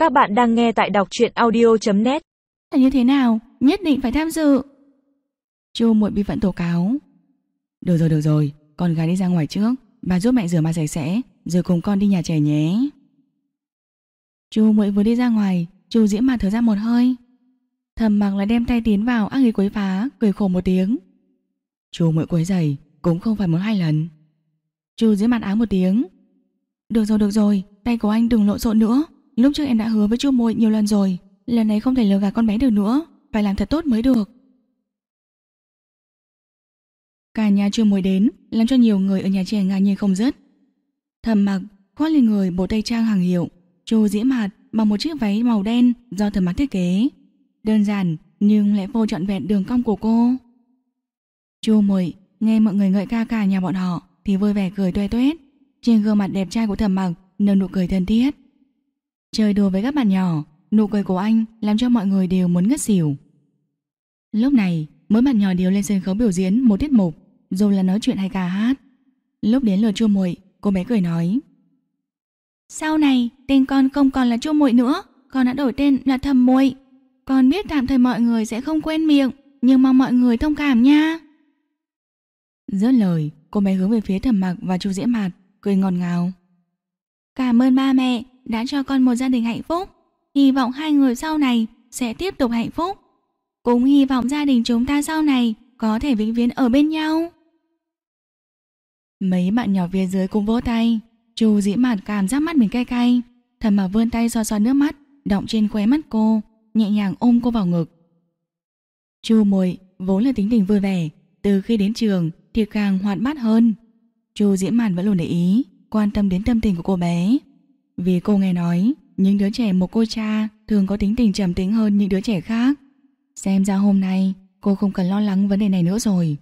Các bạn đang nghe tại đọc truyện audio.net. Là như thế nào? Nhất định phải tham dự. Chu Muội bị phẫn tố cáo. Được rồi, con gái đi ra ngoài trước, bà giúp mẹ rửa mặt sạch sẽ, rồi cùng con đi nhà trẻ nhé. Chu Muội vừa đi ra ngoài, Chu Diễm Mạt thở ra một hơi. Thầm Mặc lại đem tay tiến vào ác ý quấy phá, cười khổ một tiếng. Chu Muội quấy rầy cũng không phải 1-2 lần. Chu Diễm Mạt áng một tiếng. Được rồi, tay của anh đừng lộn xộn nữa. Lúc trước em đã hứa với Chu Muội nhiều lần rồi, lần này không thể lừa gạt con bé được nữa, phải làm thật tốt mới được. Cả nhà Chu Muội đến, làm cho nhiều người ở nhà trẻ ngạc nhiên không dứt. Thầm Mặc khoác lên người bộ tây trang hàng hiệu, Chu Diễm Mạt bằng một chiếc váy màu đen do Thầm Mặc thiết kế, đơn giản nhưng lại vô trọn vẹn đường cong của cô. Chu Muội nghe mọi người ngợi ca cả nhà bọn họ thì vui vẻ cười toe toét, trên gương mặt đẹp trai của Thầm Mặc nở nụ cười thân thiết. Chơi đùa với các bạn nhỏ, nụ cười của anh làm cho mọi người đều muốn ngất xỉu. Lúc này, mỗi bạn nhỏ đều lên sân khấu biểu diễn một tiết mục, dù là nói chuyện hay ca hát. Lúc đến lượt Chu Muội, cô bé cười nói: Sau này, tên con không còn là Chu Muội nữa, con đã đổi tên là Thầm Muội. Con biết tạm thời mọi người sẽ không quen miệng, nhưng mong mọi người thông cảm nha. Dứt lời, cô bé hướng về phía Thầm Mặc và Chu Diễm Mạt, cười ngọt ngào. Cảm ơn ba mẹ đã cho con một gia đình hạnh phúc. Hy vọng hai người sau này sẽ tiếp tục hạnh phúc. Cũng hy vọng gia đình chúng ta sau này có thể vĩnh viễn ở bên nhau. Mấy bạn nhỏ phía dưới cũng vỗ tay. Chu Diễm Mạt cảm giác mắt mình cay cay. Thầm Mặc vươn tay xoa xoa nước mắt đọng trên khóe mắt cô, nhẹ nhàng ôm cô vào ngực. Chu Muội vốn là tính tình vui vẻ, từ khi đến trường thì càng hoạt bát hơn. Chu Diễm Mạt vẫn luôn để ý, quan tâm đến tâm tình của cô bé. Vì cô nghe nói những đứa trẻ một cô cha thường có tính tình trầm tĩnh hơn những đứa trẻ khác. Xem ra hôm nay cô không cần lo lắng vấn đề này nữa rồi.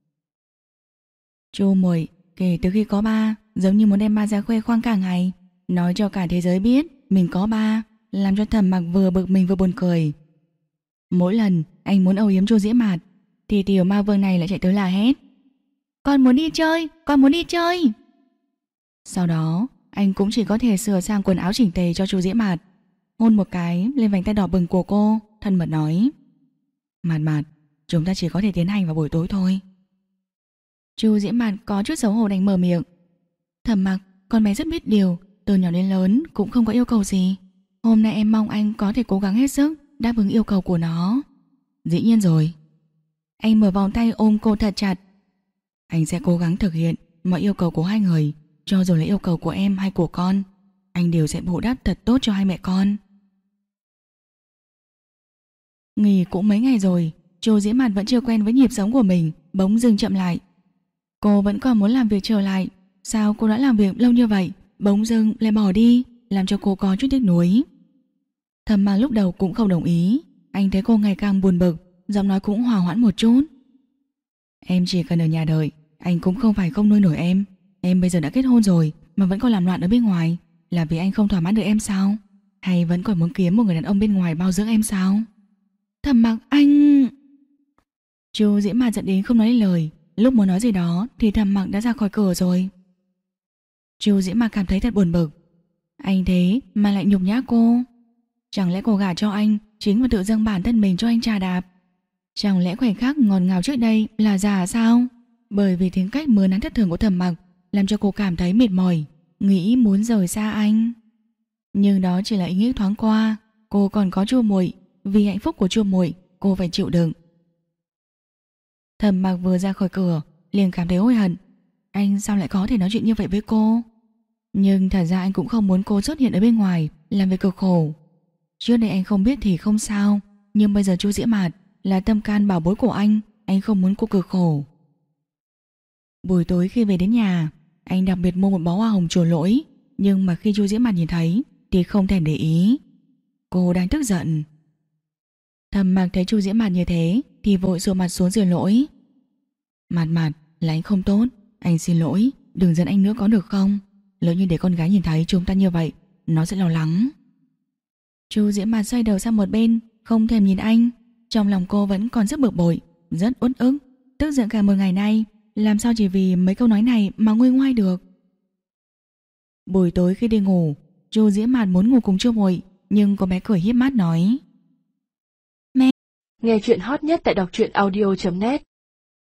Chu Muội kể từ khi có ba giống như muốn đem ba ra khoe khoang cả ngày, nói cho cả thế giới biết mình có ba, làm cho Thầm Mặc vừa bực mình vừa buồn cười. Mỗi lần anh muốn âu yếm Chu Diễm Mạt thì tiểu ma vương này lại chạy tới la hét: Con muốn đi chơi, con muốn đi chơi. Sau đó anh cũng chỉ có thể sửa sang quần áo chỉnh tề cho Chu Diễm Mạt, hôn một cái lên vành tay đỏ bừng của cô, thân mật nói: Mạt, chúng ta chỉ có thể tiến hành vào buổi tối thôi. Chu Diễm Mạt có chút xấu hổ đành mở miệng. Thầm Mặc, con bé rất biết điều, từ nhỏ đến lớn cũng không có yêu cầu gì. Hôm nay em mong anh có thể cố gắng hết sức đáp ứng yêu cầu của nó. Dĩ nhiên rồi. Anh mở vòng tay ôm cô thật chặt. Anh sẽ cố gắng thực hiện mọi yêu cầu của hai người, cho dù là yêu cầu của em hay của con, anh đều sẽ bù đắp thật tốt cho hai mẹ con. Nghỉ cũng mấy ngày rồi, Chu Diễm Mạt vẫn chưa quen với nhịp sống của mình, bỗng dưng chậm lại. Cô vẫn còn muốn làm việc trở lại. Sao cô đã làm việc lâu như vậy bỗng dưng lại bỏ đi, làm cho cô có chút tiếc nuối. Thầm Mặc lúc đầu cũng không đồng ý. Anh thấy cô ngày càng buồn bực, giọng nói cũng hòa hoãn một chút. Em chỉ cần ở nhà đợi, anh cũng không phải không nuôi nổi em. Em bây giờ đã kết hôn rồi mà vẫn còn làm loạn ở bên ngoài, là vì anh không thỏa mãn được em sao? Hay vẫn còn muốn kiếm một người đàn ông bên ngoài bao dưỡng em sao? Thầm Mặc anh... Chu Diễm Mạt giận đến không nói lời. Lúc muốn nói gì đó thì Thầm Mặc đã ra khỏi cửa rồi. Chu Diễm Mạt cảm thấy thật buồn bực. Anh thế mà lại nhục nhã cô. Chẳng lẽ cô gả cho anh chính là tự dâng bản thân mình cho anh trà đạp? Chẳng lẽ khoảnh khắc ngọt ngào trước đây là giả sao? Bởi vì tính cách mờ nắng thất thường của Thầm Mặc làm cho cô cảm thấy mệt mỏi, nghĩ muốn rời xa anh. Nhưng đó chỉ là ý nghĩ thoáng qua. Cô còn có Chu Muội, vì hạnh phúc của Chu Muội cô phải chịu đựng. Thầm Mặc vừa ra khỏi cửa liền cảm thấy hối hận. Anh sao lại có thể nói chuyện như vậy với cô? Nhưng thật ra anh cũng không muốn cô xuất hiện ở bên ngoài làm việc cực khổ. Trước đây anh không biết thì không sao, nhưng bây giờ Chu Diễm Mạt là tâm can bảo bối của anh không muốn cô cực khổ. Buổi tối khi về đến nhà, anh đặc biệt mua một bó hoa hồng chổ lỗi, nhưng mà khi Chu Diễm Mạt nhìn thấy thì không thèm để ý. Cô đang tức giận. Thầm Mặc thấy Chu Diễm Mạt như thế thì vội xô mặt xuống xin lỗi. Mạt, là anh không tốt, anh xin lỗi, đừng giận anh nữa có được không? Lỡ như để con gái nhìn thấy chúng ta như vậy, nó sẽ lo lắng. Chu Diễm Mạt xoay đầu sang một bên, không thèm nhìn anh. Trong lòng cô vẫn còn rất bực bội, rất uất ức, tức giận cả một ngày nay. Làm sao chỉ vì mấy câu nói này mà nguôi ngoai được? Buổi tối khi đi ngủ, Chu Diễm Mạt muốn ngủ cùng Chu Muội, nhưng cô bé cười híp mắt nói: Nghe chuyện hot nhất tại đọc truyện audio.net